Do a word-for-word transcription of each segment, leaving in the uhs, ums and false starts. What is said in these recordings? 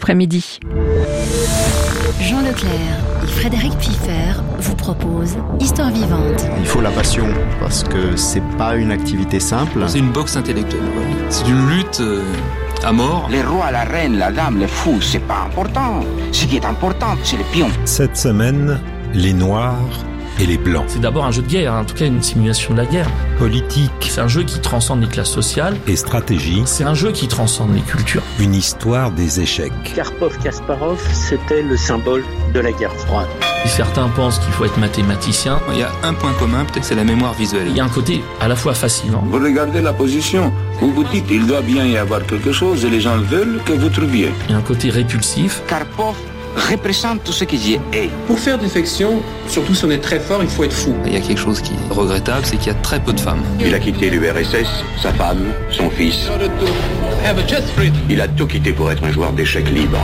après-midi. Jean Leclerc et Frédéric Pfiffer vous proposent Histoire vivante. Il faut la passion, parce que c'est pas une activité simple. C'est une boxe intellectuelle. C'est une lutte euh, à mort. Les rois, la reine, la dame, les fous, c'est pas important. Ce qui est important, c'est les pions. Cette semaine, les Noirs et les Blancs. C'est d'abord un jeu de guerre, en tout cas une simulation de la guerre. Politique. C'est un jeu qui transcende les classes sociales. Et stratégie. C'est un jeu qui transcende les cultures. Une histoire des échecs. Karpov-Kasparov, c'était le symbole de la guerre froide. Certains pensent qu'il faut être mathématicien. Il y a un point commun, peut-être c'est la mémoire visuelle. Il y a un côté à la fois fascinant. Vous regardez la position, vous vous dites il doit bien y avoir quelque chose et les gens veulent que vous trouviez. Il y a un côté répulsif. Karpov représente tout ce qui y est. Pour faire des fictions, surtout si on est très fort, il faut être fou. Il y a quelque chose qui est regrettable, c'est qu'il y a très peu de femmes. Il a quitté l'U R S S, sa femme, son fils. Il a tout quitté pour être un joueur d'échecs libre.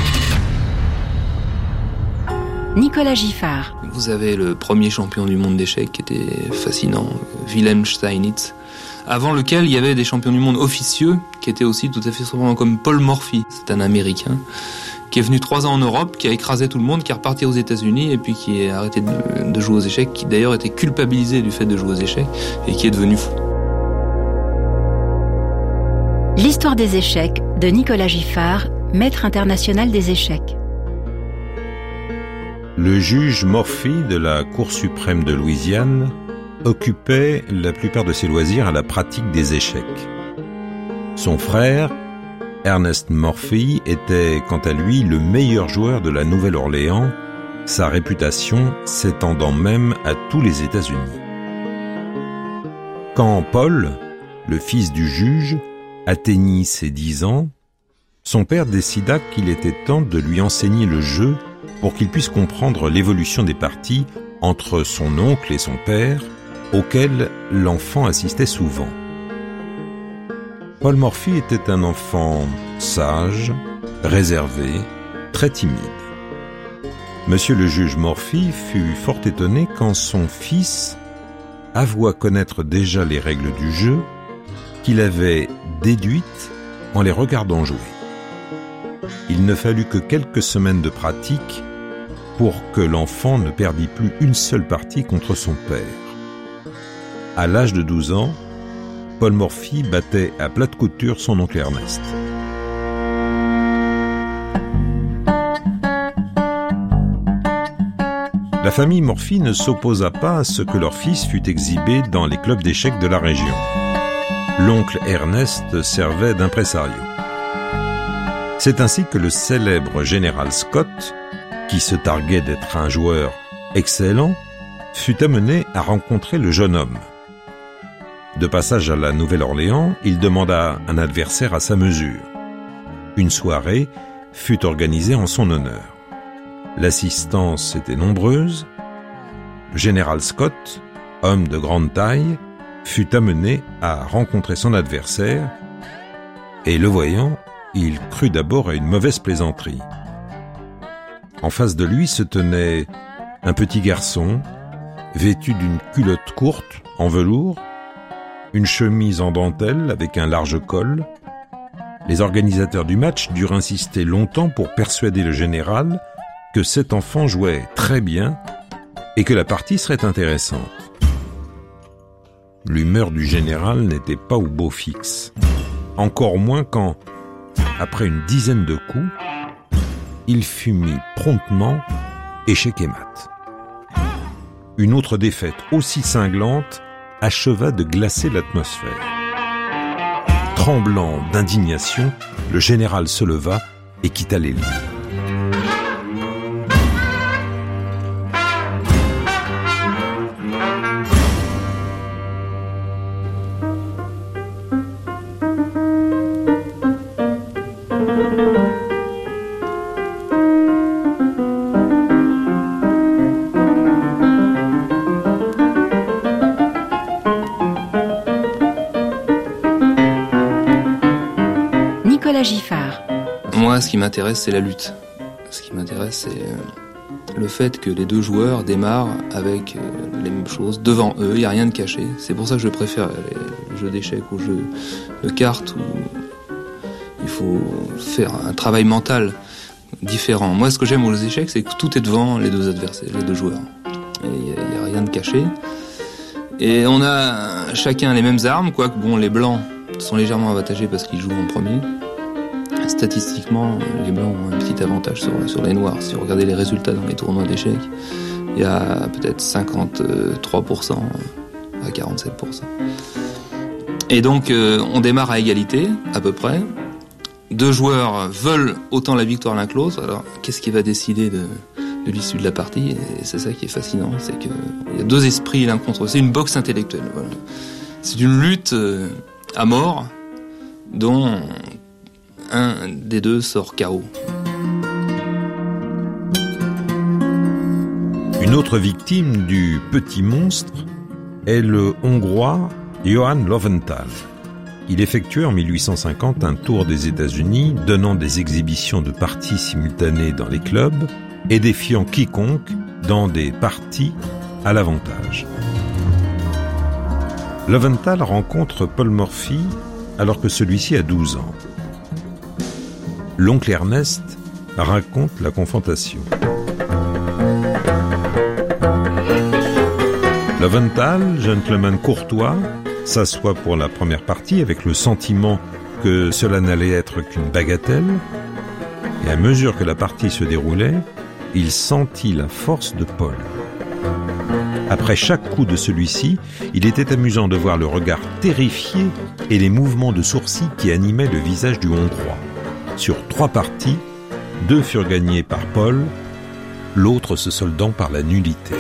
Nicolas Giffard. Vous avez le premier champion du monde d'échecs qui était fascinant, Wilhelm Steinitz, avant lequel il y avait des champions du monde officieux qui étaient aussi tout à fait surprenants, comme Paul Morphy. C'est un Américain qui est venu trois ans en Europe, qui a écrasé tout le monde, qui est reparti aux États-Unis et puis qui a arrêté de, de jouer aux échecs, qui d'ailleurs était culpabilisé du fait de jouer aux échecs et qui est devenu fou. L'histoire des échecs de Nicolas Giffard, maître international des échecs. Le juge Morphy de la Cour suprême de Louisiane occupait la plupart de ses loisirs à la pratique des échecs. Son frère, Ernest Morphy, était quant à lui le meilleur joueur de la Nouvelle-Orléans, sa réputation s'étendant même à tous les États-Unis. Quand Paul, le fils du juge, atteignit ses dix ans, son père décida qu'il était temps de lui enseigner le jeu pour qu'il puisse comprendre l'évolution des parties entre son oncle et son père, auxquelles l'enfant assistait souvent. Paul Morphy était un enfant sage, réservé, très timide. Monsieur le juge Morphy fut fort étonné quand son fils avoua connaître déjà les règles du jeu qu'il avait déduites en les regardant jouer. Il ne fallut que quelques semaines de pratique pour que l'enfant ne perdît plus une seule partie contre son père. À l'âge de douze ans, Paul Morphy battait à plate couture son oncle Ernest. La famille Morphy ne s'opposa pas à ce que leur fils fût exhibé dans les clubs d'échecs de la région. L'oncle Ernest servait d'impresario. C'est ainsi que le célèbre général Scott, qui se targuait d'être un joueur excellent, fut amené à rencontrer le jeune homme. De passage à la Nouvelle-Orléans, il demanda un adversaire à sa mesure. Une soirée fut organisée en son honneur. L'assistance était nombreuse. Le général Scott, homme de grande taille, fut amené à rencontrer son adversaire et, le voyant, il crut d'abord à une mauvaise plaisanterie. En face de lui se tenait un petit garçon, vêtu d'une culotte courte en velours, une chemise en dentelle avec un large col. Les organisateurs du match durent insister longtemps pour persuader le général que cet enfant jouait très bien et que la partie serait intéressante. L'humeur du général n'était pas au beau fixe, encore moins quand, après une dizaine de coups, il fut mis promptement échec et mat. Une autre défaite aussi cinglante acheva de glacer l'atmosphère. Tremblant d'indignation, le général se leva et quitta les lieux. Nicolas Giffard. Moi, ce qui m'intéresse, c'est la lutte. Ce qui m'intéresse, c'est le fait que les deux joueurs démarrent avec les mêmes choses devant eux. Il n'y a rien de caché. C'est pour ça que je préfère les jeux d'échecs aux jeux de cartes où il faut faire un travail mental différent. Moi, ce que j'aime aux échecs, c'est que tout est devant les deux adversaires, les deux joueurs. Il n'y a, a rien de caché. Et on a chacun les mêmes armes, quoique bon, les blancs sont légèrement avantagés parce qu'ils jouent en premier. Statistiquement, les blancs ont un petit avantage sur, sur les noirs. Si vous regardez les résultats dans les tournois d'échecs, il y a peut-être cinquante-trois pour cent à quarante-sept pour cent. Et donc, euh, on démarre à égalité, à peu près. Deux joueurs veulent autant la victoire l'un que l'autre. Alors, qu'est-ce qui va décider de, de l'issue de la partie ? Et c'est ça qui est fascinant, c'est qu'il y a deux esprits l'un contre l'autre. C'est une boxe intellectuelle. Voilà. C'est une lutte euh, à mort, dont un des deux sort K O. Une autre victime du petit monstre est le Hongrois Johann Löwenthal. Il effectuait en mille huit cent cinquante un tour des États-Unis, donnant des exhibitions de parties simultanées dans les clubs et défiant quiconque dans des parties à l'avantage. Löwenthal rencontre Paul Morphy alors que celui-ci a douze ans. L'oncle Ernest raconte la confrontation. Löwenthal, gentleman courtois, s'assoit pour la première partie avec le sentiment que cela n'allait être qu'une bagatelle. Et à mesure que la partie se déroulait, il sentit la force de Paul. Après chaque coup de celui-ci, il était amusant de voir le regard terrifié et les mouvements de sourcils qui animaient le visage du Hongrois. Sur trois parties, deux furent gagnées par Paul, l'autre se soldant par la nullité.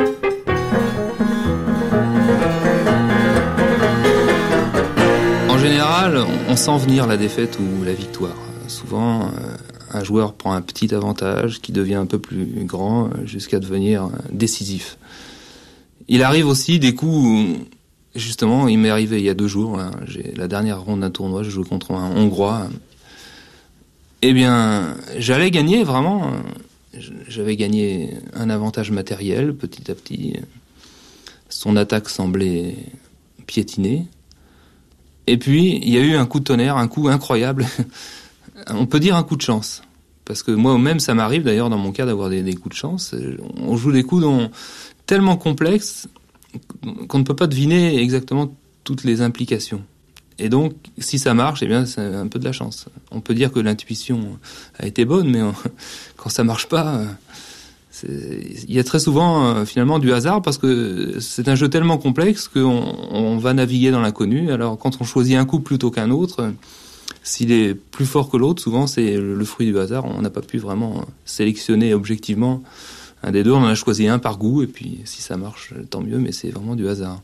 En général, on sent venir la défaite ou la victoire. Souvent, un joueur prend un petit avantage qui devient un peu plus grand jusqu'à devenir décisif. Il arrive aussi des coups, justement, il m'est arrivé il y a deux jours, là, j'ai la dernière ronde d'un tournoi, je joue contre un Hongrois. Eh bien, j'allais gagner vraiment, j'avais gagné un avantage matériel petit à petit. Son attaque semblait piétiner. Et puis, il y a eu un coup de tonnerre, un coup incroyable. On peut dire un coup de chance. Parce que moi-même, ça m'arrive d'ailleurs dans mon cas d'avoir des, des coups de chance. On joue des coups dont, tellement complexes qu'on ne peut pas deviner exactement toutes les implications. Et donc, si ça marche, eh bien, c'est un peu de la chance. On peut dire que l'intuition a été bonne, mais on, quand ça marche pas, c'est, il y a très souvent euh, finalement du hasard parce que c'est un jeu tellement complexe qu'on on va naviguer dans l'inconnu. Alors, quand on choisit un coup plutôt qu'un autre, s'il est plus fort que l'autre, souvent c'est le, le fruit du hasard. On n'a pas pu vraiment sélectionner objectivement un des deux. On en a choisi un par goût, et puis si ça marche, tant mieux. Mais c'est vraiment du hasard.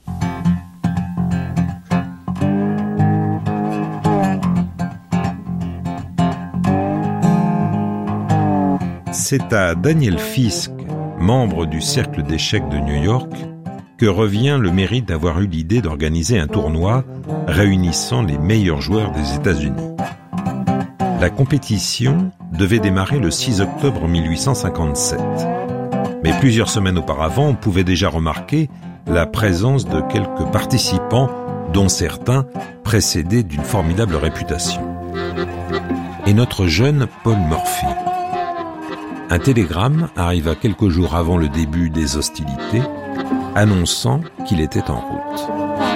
C'est à Daniel Fisk, membre du cercle d'échecs de New York, que revient le mérite d'avoir eu l'idée d'organiser un tournoi réunissant les meilleurs joueurs des États-Unis. La compétition devait démarrer le six octobre mille huit cent cinquante-sept. Mais plusieurs semaines auparavant, on pouvait déjà remarquer la présence de quelques participants, dont certains précédés d'une formidable réputation. Et notre jeune Paul Morphy. Un télégramme arriva quelques jours avant le début des hostilités, annonçant qu'il était en route.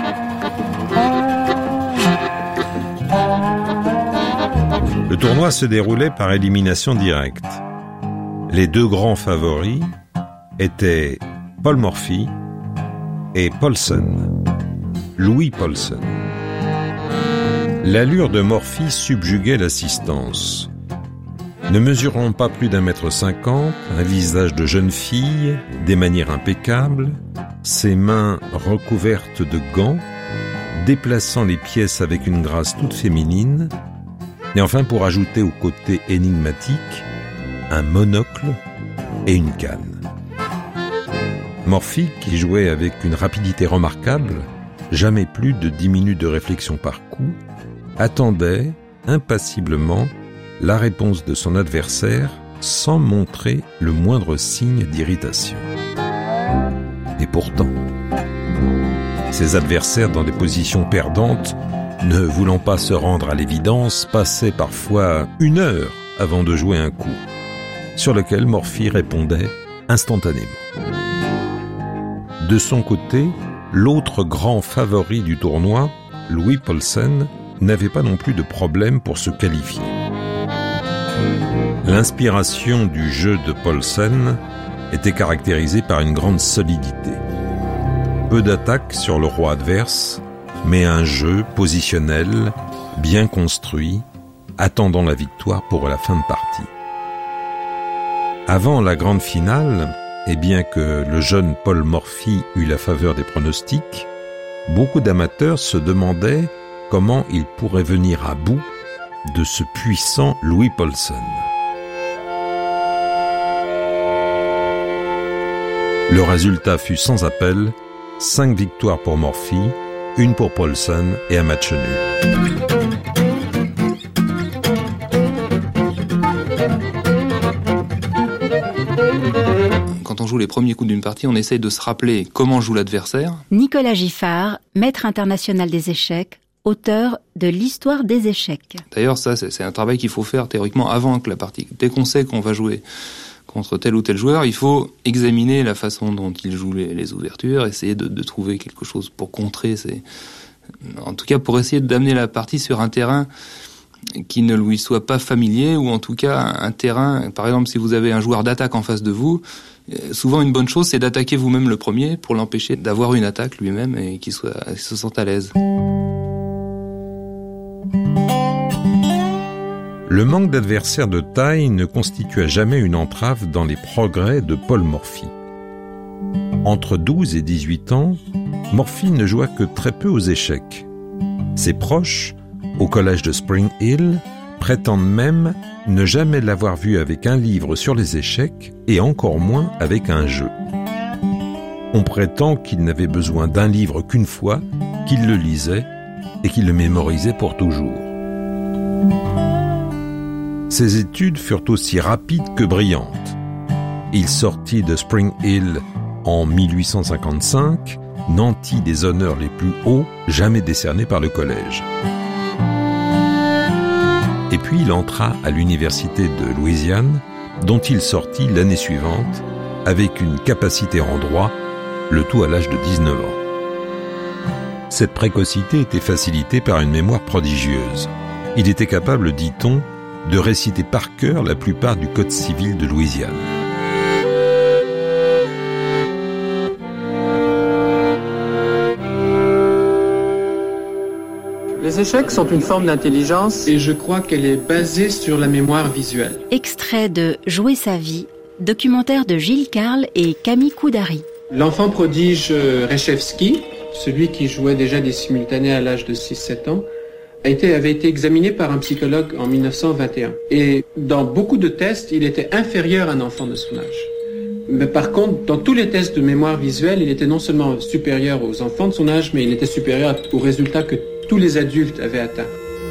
Le tournoi se déroulait par élimination directe. Les deux grands favoris étaient Paul Morphy et Paulsen, Louis Paulsen. L'allure de Morphy subjuguait l'assistance. Ne mesurant pas plus d'un mètre cinquante, un visage de jeune fille, des manières impeccables, ses mains recouvertes de gants, déplaçant les pièces avec une grâce toute féminine, et enfin pour ajouter au côté énigmatique, un monocle et une canne. Morphy, qui jouait avec une rapidité remarquable, jamais plus de dix minutes de réflexion par coup, attendait impassiblement la réponse de son adversaire sans montrer le moindre signe d'irritation. Et pourtant, ses adversaires dans des positions perdantes, ne voulant pas se rendre à l'évidence, passaient parfois une heure avant de jouer un coup, sur lequel Morphy répondait instantanément. De son côté, l'autre grand favori du tournoi, Louis Paulsen, n'avait pas non plus de problème pour se qualifier. L'inspiration du jeu de Paulsen était caractérisée par une grande solidité. Peu d'attaques sur le roi adverse, mais un jeu positionnel, bien construit, attendant la victoire pour la fin de partie. Avant la grande finale, et bien que le jeune Paul Morphy eut la faveur des pronostics, beaucoup d'amateurs se demandaient comment il pourrait venir à bout de ce puissant Louis Paulsen. Le résultat fut sans appel, cinq victoires pour Morphy, une pour Paulsen et un match nul. Quand on joue les premiers coups d'une partie, on essaye de se rappeler comment joue l'adversaire. Nicolas Giffard, maître international des échecs, auteur de l'histoire des échecs. D'ailleurs, ça, c'est, c'est un travail qu'il faut faire théoriquement avant que la partie. Dès qu'on sait qu'on va jouer contre tel ou tel joueur, il faut examiner la façon dont il joue les, les ouvertures, essayer de, de trouver quelque chose pour contrer ces... En tout cas, pour essayer d'amener la partie sur un terrain qui ne lui soit pas familier, ou en tout cas un terrain, par exemple, si vous avez un joueur d'attaque en face de vous, souvent une bonne chose, c'est d'attaquer vous-même le premier pour l'empêcher d'avoir une attaque lui-même et qu'il soit, qu'il se sente à l'aise. Le manque d'adversaires de taille ne constitua jamais une entrave dans les progrès de Paul Morphy. Entre douze et dix-huit ans, Morphy ne joua que très peu aux échecs. Ses proches, au collège de Spring Hill, prétendent même ne jamais l'avoir vu avec un livre sur les échecs et encore moins avec un jeu. On prétend qu'il n'avait besoin d'un livre qu'une fois, qu'il le lisait et qu'il le mémorisait pour toujours. Ses études furent aussi rapides que brillantes. Il sortit de Spring Hill en mille huit cent cinquante-cinq, nanti des honneurs les plus hauts jamais décernés par le collège. Et puis il entra à l'université de Louisiane, dont il sortit l'année suivante avec une capacité en droit, le tout à l'âge de dix-neuf ans. Cette précocité était facilitée par une mémoire prodigieuse. Il était capable, dit-on, de réciter par cœur la plupart du Code civil de Louisiane. Les échecs sont une forme d'intelligence et je crois qu'elle est basée sur la mémoire visuelle. Extrait de Jouer sa vie, documentaire de Gilles Carle et Camille Koudari. L'enfant prodige Reshevsky, celui qui jouait déjà des simultanés à l'âge de six sept ans, a été, avait été examiné par un psychologue en mille neuf cent vingt et un. Et dans beaucoup de tests, il était inférieur à un enfant de son âge. Mais par contre, dans tous les tests de mémoire visuelle, il était non seulement supérieur aux enfants de son âge, mais il était supérieur aux résultats que tous les adultes avaient atteints.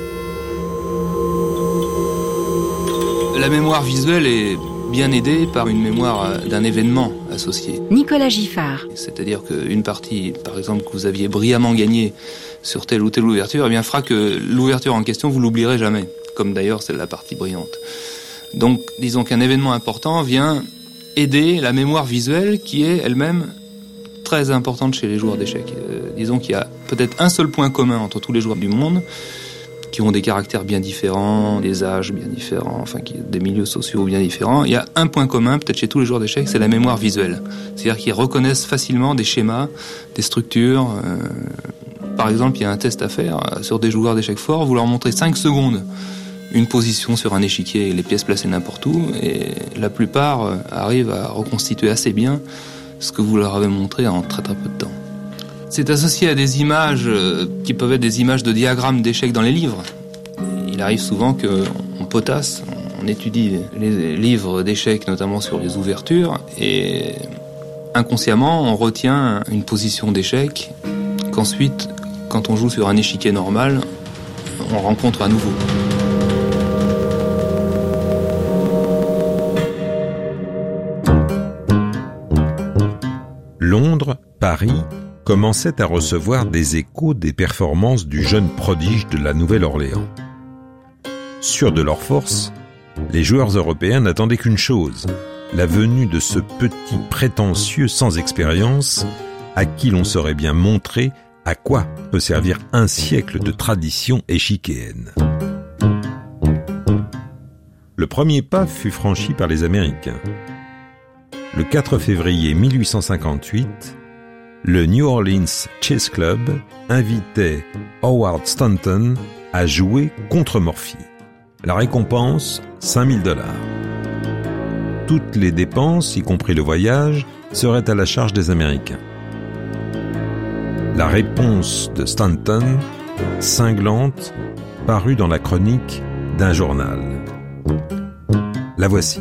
La mémoire visuelle est bien aidée par une mémoire d'un événement associé. Nicolas Giffard. C'est-à-dire qu'une partie, par exemple, que vous aviez brillamment gagnée sur telle ou telle ouverture, eh bien, fera que l'ouverture en question, vous l'oublierez jamais. Comme d'ailleurs, c'est la partie brillante. Donc, disons qu'un événement important vient aider la mémoire visuelle qui est elle-même très importante chez les joueurs d'échecs. Euh, disons qu'il y a peut-être un seul point commun entre tous les joueurs du monde, qui ont des caractères bien différents, des âges bien différents, enfin qui, des milieux sociaux bien différents. Il y a un point commun, peut-être chez tous les joueurs d'échecs, c'est la mémoire visuelle. C'est-à-dire qu'ils reconnaissent facilement des schémas, des structures. Euh, par exemple, il y a un test à faire sur des joueurs d'échecs forts, vous leur montrez cinq secondes une position sur un échiquier et les pièces placées n'importe où, et la plupart euh, arrivent à reconstituer assez bien ce que vous leur avez montré en très très peu de temps. C'est associé à des images euh, qui peuvent être des images de diagrammes d'échecs dans les livres. Il arrive souvent qu'on potasse, on étudie les livres d'échecs, notamment sur les ouvertures, et inconsciemment on retient une position d'échec qu'ensuite, quand on joue sur un échiquier normal, on rencontre à nouveau. Londres, Paris commençaient à recevoir des échos des performances du jeune prodige de la Nouvelle-Orléans. Sûrs de leur force, Les joueurs européens n'attendaient qu'une chose, la venue de ce petit prétentieux sans expérience à qui l'on saurait bien montrer à quoi peut servir un siècle de tradition échiquéenne. Le premier pas fut franchi par les Américains. Le quatre février mille huit cent cinquante-huit, le New Orleans Chess Club invitait Howard Stanton à jouer contre Morphy. La récompense, cinq mille dollars. Toutes les dépenses, y compris le voyage, seraient à la charge des Américains. La réponse de Stanton, cinglante, parut dans la chronique d'un journal. La voici.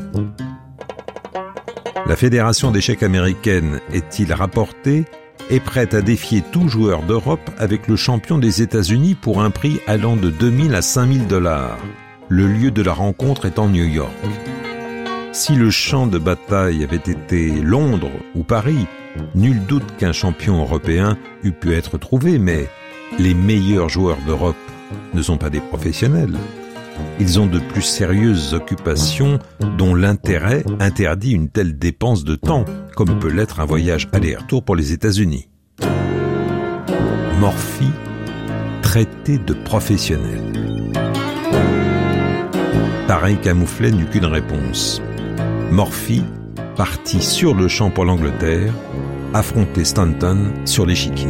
La Fédération d'échecs américaine, est-il rapporté, est prête à défier tout joueur d'Europe avec le champion des États-Unis pour un prix allant de deux mille à cinq mille dollars. Le lieu de la rencontre est en New York. Si le champ de bataille avait été Londres ou Paris, nul doute qu'un champion européen eût pu être trouvé, mais les meilleurs joueurs d'Europe ne sont pas des professionnels. Ils ont de plus sérieuses occupations dont l'intérêt interdit une telle dépense de temps, comme peut l'être un voyage aller-retour pour les États-Unis. Morphy, traité de professionnel. Pareil camouflet n'eut qu'une réponse. Morphy partit sur le champ pour l'Angleterre, affronter Stanton sur l'échiquier.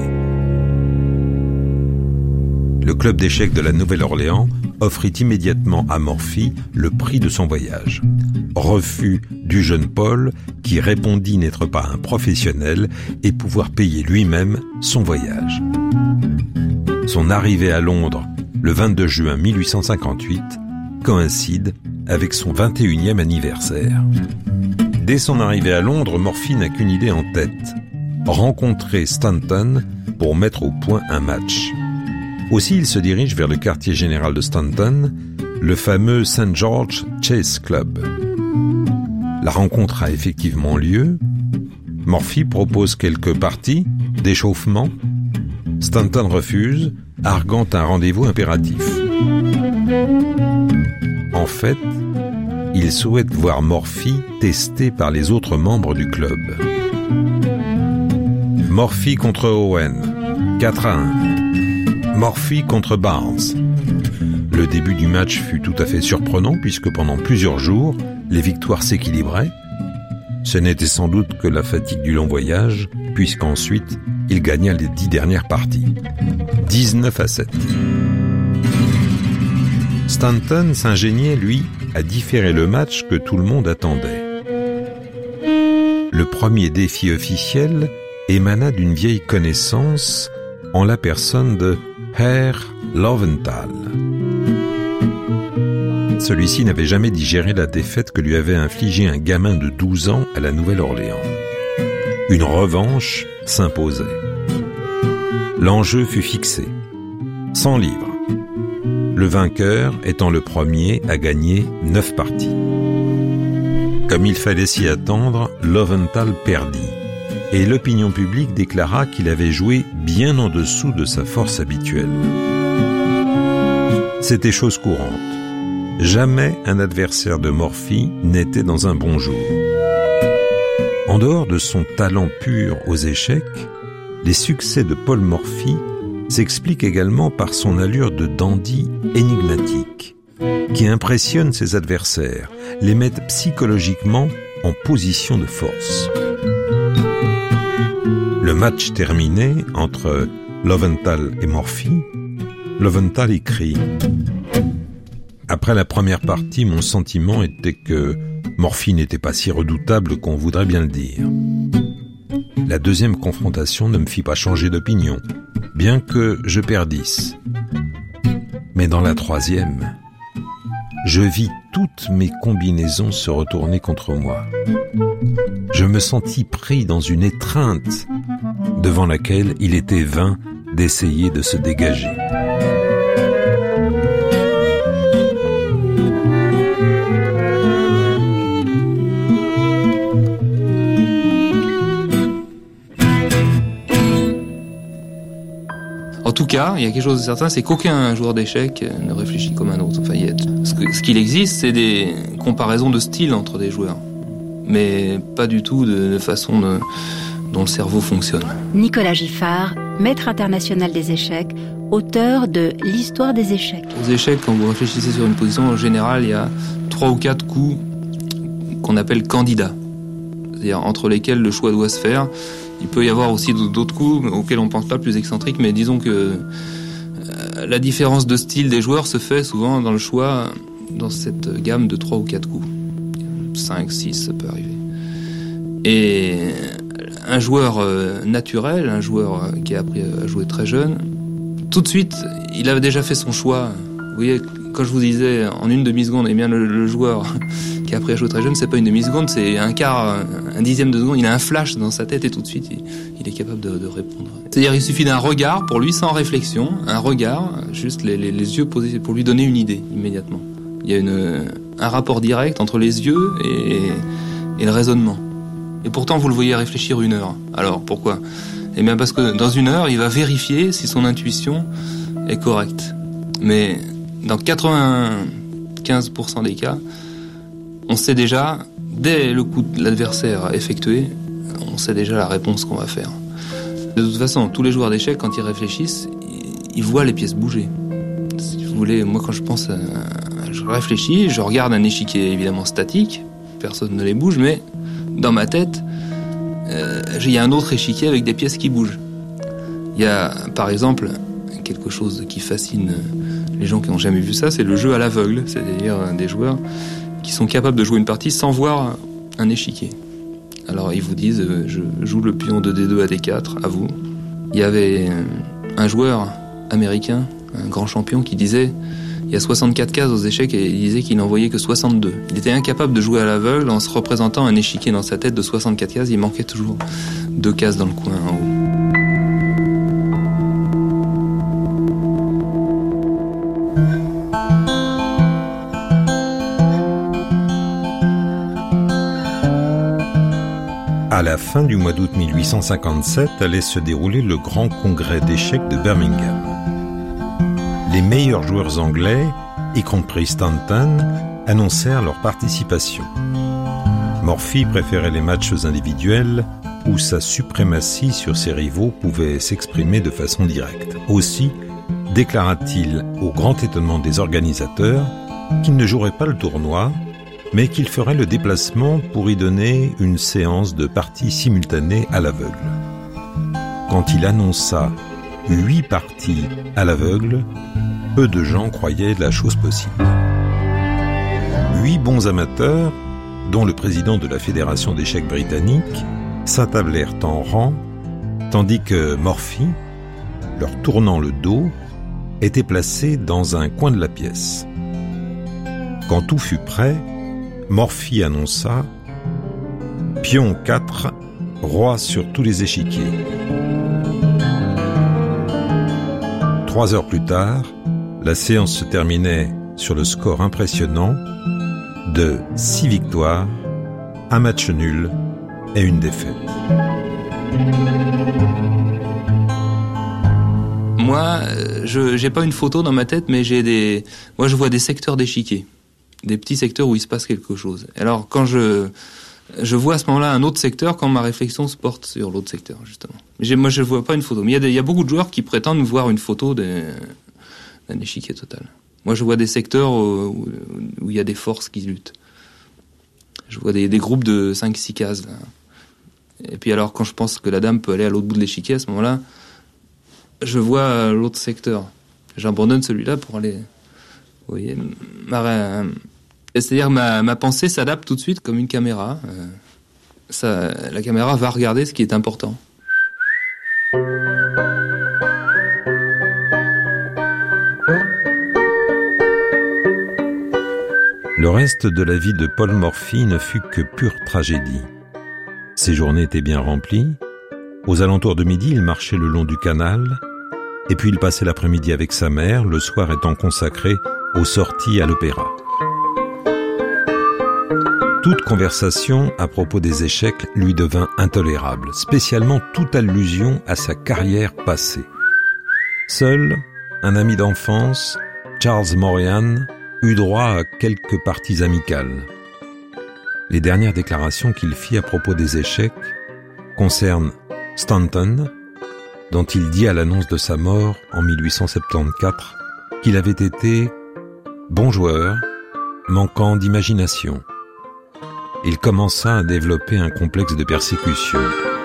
Le club d'échecs de la Nouvelle-Orléans offrit immédiatement à Morphy le prix de son voyage. Refus du jeune Paul qui répondit n'être pas un professionnel et pouvoir payer lui-même son voyage. Son arrivée à Londres le vingt-deux juin mille huit cent cinquante-huit coïncide avec son vingt et unième anniversaire. Dès son arrivée à Londres, Morphy n'a qu'une idée en tête, rencontrer Stanton pour mettre au point un match. Aussi, il se dirige vers le quartier général de Stanton, le fameux Saint George Chess Club. La rencontre a effectivement lieu. Morphy propose quelques parties, d'échauffement. Stanton refuse, arguant un rendez-vous impératif. En fait, il souhaite voir Morphy testé par les autres membres du club. Morphy contre Owen, quatre à un. Morphy contre Barnes. Le début du match fut tout à fait surprenant puisque pendant plusieurs jours, les victoires s'équilibraient. Ce n'était sans doute que la fatigue du long voyage, puisqu'ensuite, il gagna les dix dernières parties. dix-neuf à sept. Stanton s'ingéniait, lui, à différer le match que tout le monde attendait. Le premier défi officiel émana d'une vieille connaissance en la personne de Herr Löwenthal. Celui-ci n'avait jamais digéré la défaite que lui avait infligée un gamin de douze ans à la Nouvelle-Orléans. Une revanche s'imposait. L'enjeu fut fixé. cent livres. Le vainqueur étant le premier à gagner neuf parties. Comme il fallait s'y attendre, Löwenthal perdit. Et l'opinion publique déclara qu'il avait joué bien en dessous de sa force habituelle. C'était chose courante. Jamais un adversaire de Morphy n'était dans un bon jour. En dehors de son talent pur aux échecs, les succès de Paul Morphy s'expliquent également par son allure de dandy énigmatique, qui impressionne ses adversaires, les met psychologiquement en position de force. Le match terminé entre Löwenthal et Morphy, Löwenthal écrit « Après la première partie, mon sentiment était que Morphy n'était pas si redoutable qu'on voudrait bien le dire. La deuxième confrontation ne me fit pas changer d'opinion, bien que je perdisse. Mais dans la troisième, je vis toutes mes combinaisons se retourner contre moi. Je me sentis pris dans une étreinte devant laquelle il était vain d'essayer de se dégager. » tout cas, il y a quelque chose de certain, c'est qu'aucun joueur d'échecs ne réfléchit comme un autre. Enfin, il y a, ce, que, ce qu'il existe, c'est des comparaisons de style entre des joueurs, mais pas du tout de, de façon de, dont le cerveau fonctionne. Nicolas Giffard, maître international des échecs, auteur de l'histoire des échecs. Aux échecs, quand vous réfléchissez sur une position, en général, il y a trois ou quatre coups qu'on appelle candidats, c'est-à-dire entre lesquels le choix doit se faire. Il peut y avoir aussi d'autres coups auxquels on ne pense pas, plus excentriques, mais disons que euh, la différence de style des joueurs se fait souvent dans le choix, dans cette gamme de trois ou quatre coups. cinq, six, ça peut arriver. Et un joueur euh, naturel, un joueur euh, qui a appris à jouer très jeune, tout de suite, il avait déjà fait son choix. Vous voyez, quand je vous disais en une demi-seconde, eh bien le, le joueur qui a appris à jouer très jeune, c'est pas une demi-seconde, c'est un quart, un dixième de seconde. Il a un flash dans sa tête et tout de suite, il, il est capable de, de répondre. C'est-à-dire, il suffit d'un regard pour lui, sans réflexion, un regard, juste les, les, les yeux posés pour lui donner une idée immédiatement. Il y a une, un rapport direct entre les yeux et, et le raisonnement. Et pourtant, vous le voyez réfléchir une heure. Alors, pourquoi ? Eh bien, parce que dans une heure, il va vérifier si son intuition est correcte. Mais dans quatre-vingt-quinze pour cent des cas, on sait déjà, dès le coup de l'adversaire effectué, on sait déjà la réponse qu'on va faire. De toute façon, tous les joueurs d'échecs, quand ils réfléchissent, ils voient les pièces bouger. Si vous voulez, moi quand je pense, à, je réfléchis, je regarde un échiquier évidemment statique, personne ne les bouge, mais dans ma tête, euh, il y a un autre échiquier avec des pièces qui bougent. Il y a, par exemple, quelque chose qui fascine les gens qui n'ont jamais vu ça, c'est le jeu à l'aveugle, c'est-à-dire des joueurs qui sont capables de jouer une partie sans voir un échiquier. Alors ils vous disent, euh, je joue le pion de D deux à D quatre, à vous. Il y avait un joueur américain, un grand champion, qui disait, il y a soixante-quatre cases aux échecs, et il disait qu'il n'en voyait que soixante-deux. Il était incapable de jouer à l'aveugle en se représentant un échiquier dans sa tête de soixante-quatre cases, il manquait toujours deux cases dans le coin en haut. À la fin du mois d'août mille huit cent cinquante-sept allait se dérouler le grand congrès d'échecs de Birmingham. Les meilleurs joueurs anglais, y compris Stanton, annoncèrent leur participation. Morphy préférait les matchs individuels où sa suprématie sur ses rivaux pouvait s'exprimer de façon directe. Aussi déclara-t-il au grand étonnement des organisateurs qu'il ne jouerait pas le tournoi, mais qu'il ferait le déplacement pour y donner une séance de parties simultanées à l'aveugle. Quand il annonça huit parties à l'aveugle, peu de gens croyaient la chose possible. Huit bons amateurs, dont le président de la Fédération d'échecs britannique, s'attablèrent en rang, tandis que Morphy, leur tournant le dos, était placé dans un coin de la pièce. Quand tout fut prêt, Morphy annonça « Pion quatre, roi sur tous les échiquiers ». Trois heures plus tard, la séance se terminait sur le score impressionnant de six victoires, un match nul et une défaite. Moi, je j'ai pas une photo dans ma tête, mais j'ai des. Moi, je vois des secteurs d'échiquier. Des petits secteurs où il se passe quelque chose. Alors quand je je vois à ce moment-là un autre secteur quand ma réflexion se porte sur l'autre secteur justement. J'ai, moi je ne vois pas une photo. Mais il y a des, il y a beaucoup de joueurs qui prétendent voir une photo d'un, d'un échiquier total. Moi je vois des secteurs où, où il y a des forces qui luttent. Je vois des, des groupes de cinq six cases. Là. Et puis alors quand je pense que la dame peut aller à l'autre bout de l'échiquier à ce moment-là, je vois l'autre secteur. J'abandonne celui-là pour aller. Vous voyez, ma, c'est-à-dire ma, ma pensée s'adapte tout de suite comme une caméra. Euh, ça, la caméra va regarder ce qui est important. Le reste de la vie de Paul Morphy ne fut que pure tragédie. Ses journées étaient bien remplies. Aux alentours de midi, il marchait le long du canal, et puis il passait l'après-midi avec sa mère, le soir étant consacré aux sorties à l'opéra. Toute conversation à propos des échecs lui devint intolérable, spécialement toute allusion à sa carrière passée. Seul, un ami d'enfance, Charles Morian, eut droit à quelques parties amicales. Les dernières déclarations qu'il fit à propos des échecs concernent Stanton, dont il dit à l'annonce de sa mort en mille huit cent soixante-quatorze qu'il avait été bon joueur, manquant d'imagination. Il commença à développer un complexe de persécution.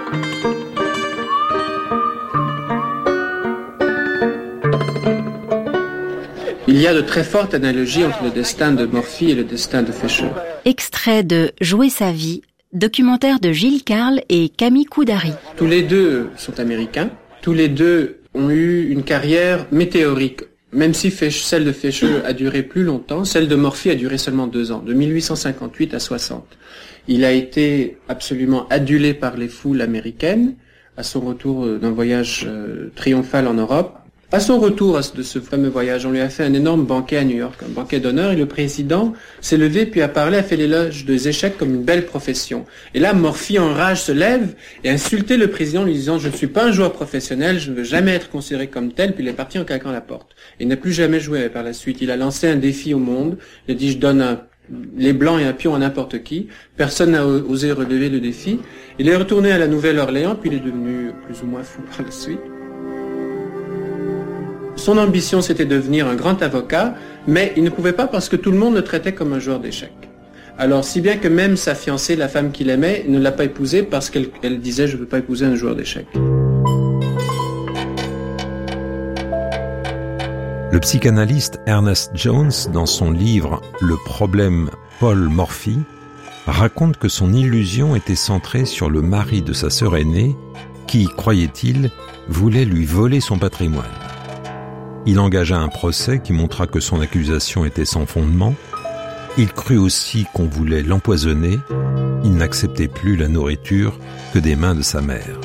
Il y a de très fortes analogies entre le destin de Morphy et le destin de Fischer. Extrait de Jouer sa vie, documentaire de Gilles Carle et Camille Coudary. Tous les deux sont américains. Tous les deux ont eu une carrière météorique. Même si celle de Fischer a duré plus longtemps, celle de Morphy a duré seulement deux ans, de mille huit cent cinquante-huit à soixante. Il a été absolument adulé par les foules américaines à son retour d'un voyage euh, triomphal en Europe. À son retour de ce fameux voyage, on lui a fait un énorme banquet à New York, un banquet d'honneur, et le président s'est levé puis a parlé, a fait l'éloge des échecs comme une belle profession. Et là, Morphy en rage se lève et insultait le président en lui disant « Je ne suis pas un joueur professionnel, je ne veux jamais être considéré comme tel », puis il est parti en claquant la porte. Il n'a plus jamais joué par la suite. Il a lancé un défi au monde, il a dit « Je donne un, les blancs et un pion à n'importe qui ». Personne n'a osé relever le défi. Il est retourné à la Nouvelle-Orléans, puis il est devenu plus ou moins fou par la suite. Son ambition, c'était de devenir un grand avocat, mais il ne pouvait pas parce que tout le monde le traitait comme un joueur d'échecs. Alors, si bien que même sa fiancée, la femme qu'il aimait, ne l'a pas épousé parce qu'elle elle disait « Je ne veux pas épouser un joueur d'échecs ». Le psychanalyste Ernest Jones, dans son livre « Le problème Paul Morphy », raconte que son illusion était centrée sur le mari de sa sœur aînée qui, croyait-il, voulait lui voler son patrimoine. Il engagea un procès qui montra que son accusation était sans fondement. Il crut aussi qu'on voulait l'empoisonner. Il n'acceptait plus la nourriture que des mains de sa mère.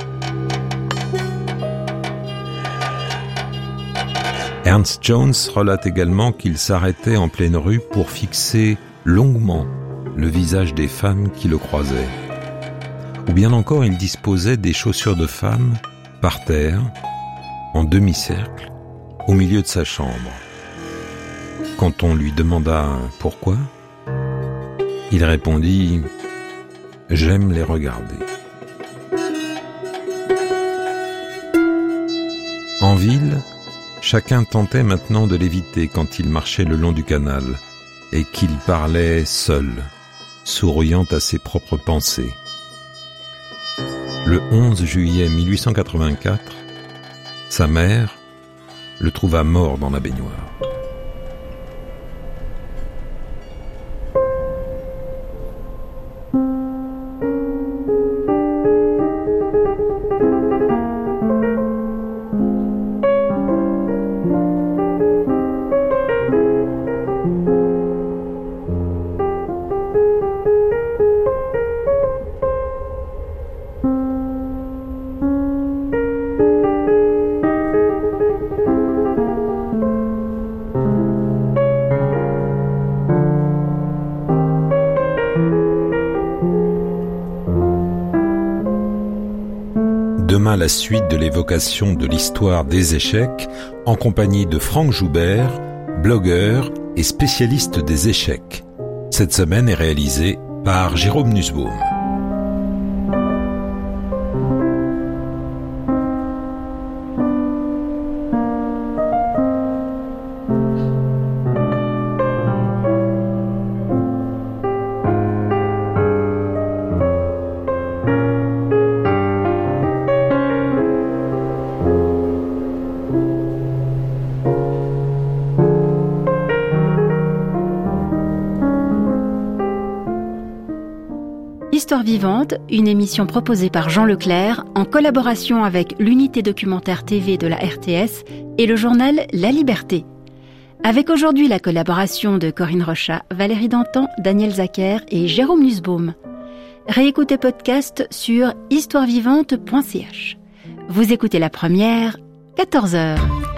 Ernest Jones relate également qu'il s'arrêtait en pleine rue pour fixer longuement le visage des femmes qui le croisaient. Ou bien encore, il disposait des chaussures de femmes par terre, en demi-cercle, au milieu de sa chambre. Quand on lui demanda pourquoi, il répondit « J'aime les regarder ». En ville, chacun tentait maintenant de l'éviter quand il marchait le long du canal et qu'il parlait seul, souriant à ses propres pensées. Le onze juillet mille huit cent quatre-vingt-quatre, sa mère le trouva mort dans la baignoire. Demain, la suite de l'évocation de l'histoire des échecs en compagnie de Franck Joubert, blogueur et spécialiste des échecs. Cette semaine est réalisée par Jérôme Nussbaum. Histoire vivante, une émission proposée par Jean Leclerc en collaboration avec l'unité documentaire T V de la R T S et le journal La Liberté. Avec aujourd'hui la collaboration de Corinne Rochat, Valérie Dantan, Daniel Zacher et Jérôme Nussbaum. Réécoutez podcast sur histoire vivante point c h. Vous écoutez la première, quatorze heures.